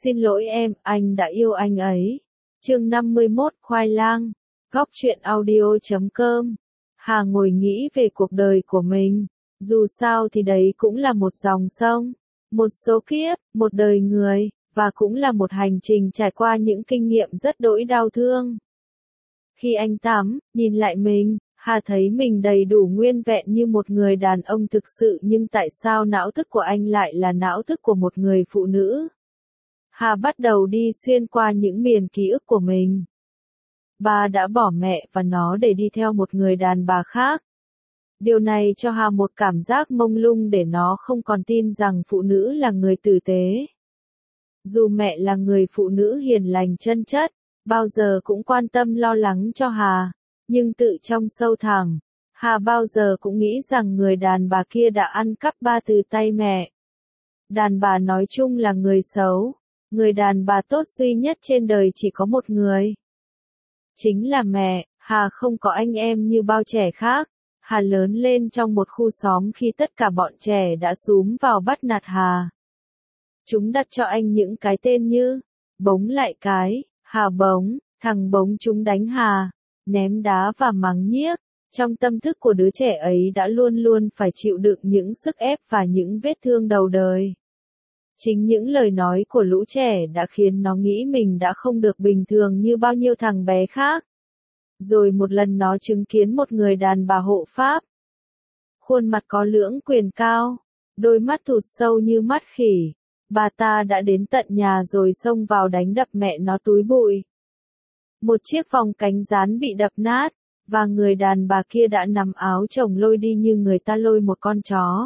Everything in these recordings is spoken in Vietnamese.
Xin lỗi em, anh đã yêu anh ấy. Chương 51, khoai lang. Góc truyện audio.com. Hà ngồi nghĩ về cuộc đời của mình. Dù sao thì đấy cũng là một dòng sông, một số kiếp, một đời người, và cũng là một hành trình trải qua những kinh nghiệm rất đỗi đau thương. Khi anh tắm, nhìn lại mình, Hà thấy mình đầy đủ nguyên vẹn như một người đàn ông thực sự, nhưng tại sao não thức của anh lại là não thức của một người phụ nữ? Hà bắt đầu đi xuyên qua những miền ký ức của mình. Bà đã bỏ mẹ và nó để đi theo một người đàn bà khác. Điều này cho Hà một cảm giác mông lung để nó không còn tin rằng phụ nữ là người tử tế. Dù mẹ là người phụ nữ hiền lành chân chất, bao giờ cũng quan tâm lo lắng cho Hà, nhưng tự trong sâu thẳm, Hà bao giờ cũng nghĩ rằng người đàn bà kia đã ăn cắp ba từ tay mẹ. Đàn bà nói chung là người xấu, người đàn bà tốt duy nhất trên đời chỉ có một người. Chính là mẹ. Hà không có anh em như bao trẻ khác. Hà lớn lên trong một khu xóm khi tất cả bọn trẻ đã xúm vào bắt nạt Hà. Chúng đặt cho anh những cái tên như Bống lại cái, Hà Bống, thằng Bống. Chúng đánh Hà, ném đá và mắng nhiếc. Trong tâm thức của đứa trẻ ấy đã luôn luôn phải chịu đựng những sức ép và những vết thương đầu đời. Chính những lời nói của lũ trẻ đã khiến nó nghĩ mình đã không được bình thường như bao nhiêu thằng bé khác. Rồi một lần nó chứng kiến một người đàn bà hộ pháp. Khuôn mặt có lưỡng quyền cao, đôi mắt thụt sâu như mắt khỉ. Bà ta đã đến tận nhà rồi xông vào đánh đập mẹ nó túi bụi. Một chiếc vòng cánh gián bị đập nát, và người đàn bà kia đã nắm áo chồng lôi đi như người ta lôi một con chó.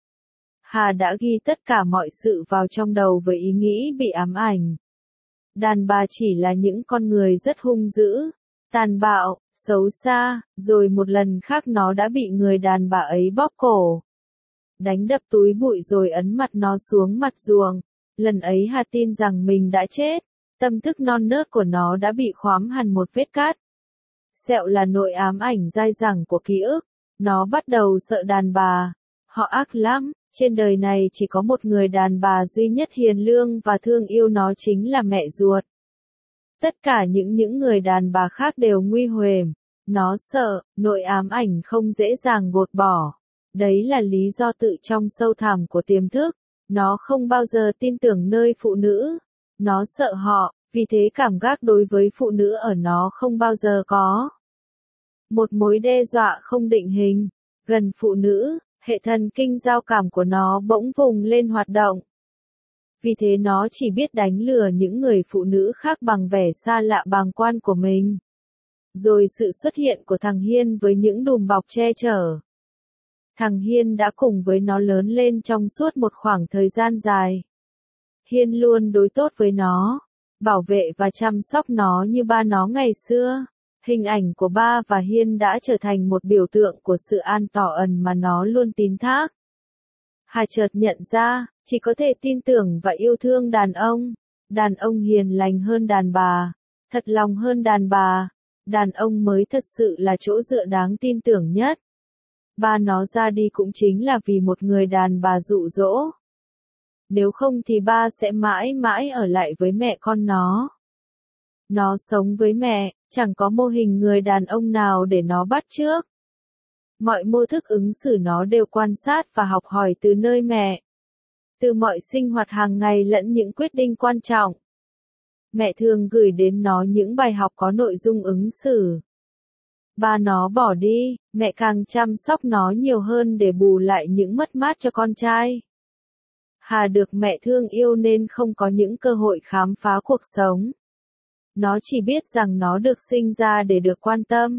Hà đã ghi tất cả mọi sự vào trong đầu với ý nghĩ bị ám ảnh. Đàn bà chỉ là những con người rất hung dữ, tàn bạo, xấu xa, rồi một lần khác nó đã bị người đàn bà ấy bóp cổ, đánh đập túi bụi rồi ấn mặt nó xuống mặt giường. Lần ấy Hà tin rằng mình đã chết, tâm thức non nớt của nó đã bị khóm hẳn một vết cắt. Sẹo là nỗi ám ảnh dai dẳng của ký ức. Nó bắt đầu sợ đàn bà. Họ ác lắm. Trên đời này chỉ có một người đàn bà duy nhất hiền lương và thương yêu nó, chính là mẹ ruột. Tất cả những người đàn bà khác đều nguy huềm. Nó sợ, nỗi ám ảnh không dễ dàng gột bỏ. Đấy là lý do tự trong sâu thẳm của tiềm thức. Nó không bao giờ tin tưởng nơi phụ nữ. Nó sợ họ, vì thế cảm giác đối với phụ nữ ở nó không bao giờ có một mối đe dọa không định hình. Gần phụ nữ, hệ thần kinh giao cảm của nó bỗng vùng lên hoạt động. Vì thế nó chỉ biết đánh lừa những người phụ nữ khác bằng vẻ xa lạ bàng quan của mình. Rồi sự xuất hiện của thằng Hiên với những đùm bọc che chở. Thằng Hiên đã cùng với nó lớn lên trong suốt một khoảng thời gian dài. Hiên luôn đối tốt với nó, bảo vệ và chăm sóc nó như ba nó ngày xưa. Hình ảnh của ba và Hiên đã trở thành một biểu tượng của sự an tỏ ẩn mà nó luôn tín thác. Hà chợt nhận ra, chỉ có thể tin tưởng và yêu thương đàn ông. Đàn ông hiền lành hơn đàn bà, thật lòng hơn đàn bà. Đàn ông mới thật sự là chỗ dựa đáng tin tưởng nhất. Ba nó ra đi cũng chính là vì một người đàn bà dụ dỗ. Nếu không thì ba sẽ mãi mãi ở lại với mẹ con nó. Nó sống với mẹ, chẳng có mô hình người đàn ông nào để nó bắt chước. Mọi mô thức ứng xử nó đều quan sát và học hỏi từ nơi mẹ. Từ mọi sinh hoạt hàng ngày lẫn những quyết định quan trọng. Mẹ thường gửi đến nó những bài học có nội dung ứng xử. Ba nó bỏ đi, mẹ càng chăm sóc nó nhiều hơn để bù lại những mất mát cho con trai. Hà được mẹ thương yêu nên không có những cơ hội khám phá cuộc sống. Nó chỉ biết rằng nó được sinh ra để được quan tâm.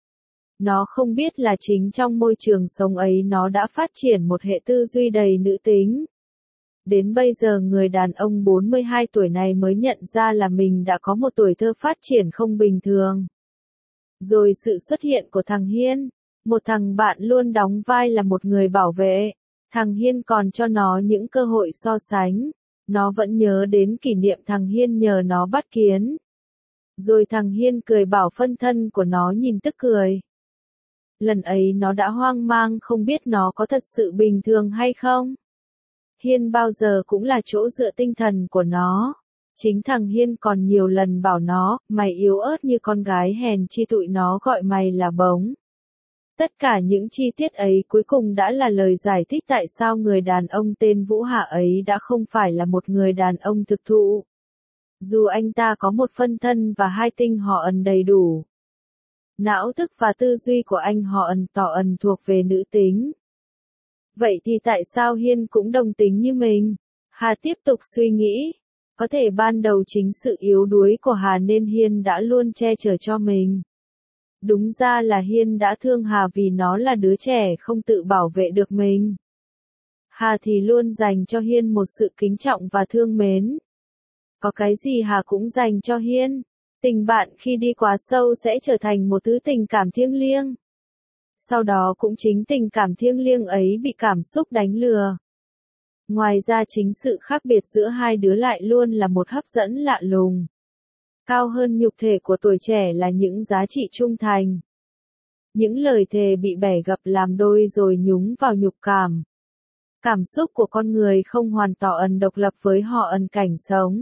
Nó không biết là chính trong môi trường sống ấy nó đã phát triển một hệ tư duy đầy nữ tính. Đến bây giờ người đàn ông 42 tuổi này mới nhận ra là mình đã có một tuổi thơ phát triển không bình thường. Rồi sự xuất hiện của thằng Hiên, một thằng bạn luôn đóng vai là một người bảo vệ. Thằng Hiên còn cho nó những cơ hội so sánh. Nó vẫn nhớ đến kỷ niệm thằng Hiên nhờ nó bắt kiến. Rồi thằng Hiên cười bảo phân thân của nó nhìn tức cười. Lần ấy nó đã hoang mang không biết nó có thật sự bình thường hay không. Hiên bao giờ cũng là chỗ dựa tinh thần của nó. Chính thằng Hiên còn nhiều lần bảo nó, mày yếu ớt như con gái hèn chi tụi nó gọi mày là bống. Tất cả những chi tiết ấy cuối cùng đã là lời giải thích tại sao người đàn ông tên Vũ Hà ấy đã không phải là một người đàn ông thực thụ. Dù anh ta có một phân thân và hai tinh họ ẩn đầy đủ. Não thức và tư duy của anh họ ẩn tỏ ẩn thuộc về nữ tính. Vậy thì tại sao Hiên cũng đồng tính như mình? Hà tiếp tục suy nghĩ. Có thể ban đầu chính sự yếu đuối của Hà nên Hiên đã luôn che chở cho mình. Đúng ra là Hiên đã thương Hà vì nó là đứa trẻ không tự bảo vệ được mình. Hà thì luôn dành cho Hiên một sự kính trọng và thương mến. Có cái gì Hà cũng dành cho Hiên. Tình bạn khi đi quá sâu sẽ trở thành một thứ tình cảm thiêng liêng. Sau đó cũng chính tình cảm thiêng liêng ấy bị cảm xúc đánh lừa. Ngoài ra chính sự khác biệt giữa hai đứa lại luôn là một hấp dẫn lạ lùng. Cao hơn nhục thể của tuổi trẻ là những giá trị trung thành. Những lời thề bị bẻ gập làm đôi rồi nhúng vào nhục cảm. Cảm xúc của con người không hoàn toàn độc lập với họ ẩn cảnh sống.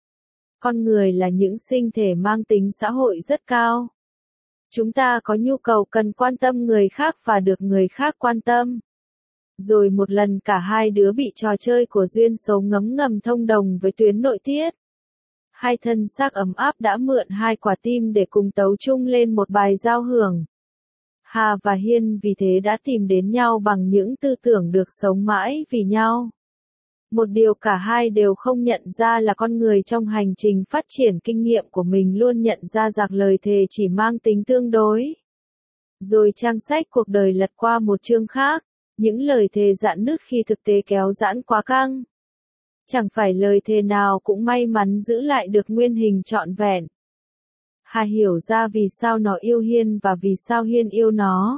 Con người là những sinh thể mang tính xã hội rất cao. Chúng ta có nhu cầu cần quan tâm người khác và được người khác quan tâm. Rồi một lần cả hai đứa bị trò chơi của duyên số ngấm ngầm thông đồng với tuyến nội tiết. Hai thân xác ấm áp đã mượn hai quả tim để cùng tấu chung lên một bài giao hưởng. Hà và Hiên vì thế đã tìm đến nhau bằng những tư tưởng được sống mãi vì nhau. Một điều cả hai đều không nhận ra là con người trong hành trình phát triển kinh nghiệm của mình luôn nhận ra rằng lời thề chỉ mang tính tương đối. Rồi trang sách cuộc đời lật qua một chương khác, những lời thề rạn nứt khi thực tế kéo giãn quá căng. Chẳng phải lời thề nào cũng may mắn giữ lại được nguyên hình trọn vẹn. Hà hiểu ra vì sao nó yêu Hiên và vì sao Hiên yêu nó.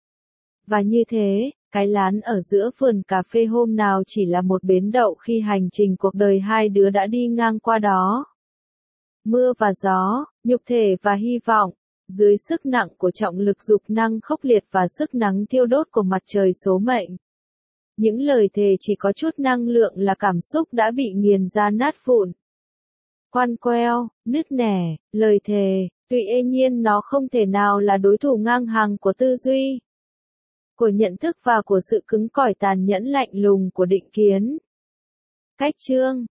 Và như thế, cái lán ở giữa vườn cà phê hôm nào chỉ là một bến đậu khi hành trình cuộc đời hai đứa đã đi ngang qua đó. Mưa và gió, nhục thể và hy vọng, dưới sức nặng của trọng lực dục năng khốc liệt và sức nắng thiêu đốt của mặt trời số mệnh. Những lời thề chỉ có chút năng lượng là cảm xúc đã bị nghiền ra nát vụn. Quăn queo, nứt nẻ, lời thề, tuy nhiên nó không thể nào là đối thủ ngang hàng của tư duy, của nhận thức và của sự cứng cỏi tàn nhẫn lạnh lùng của định kiến. Cách chương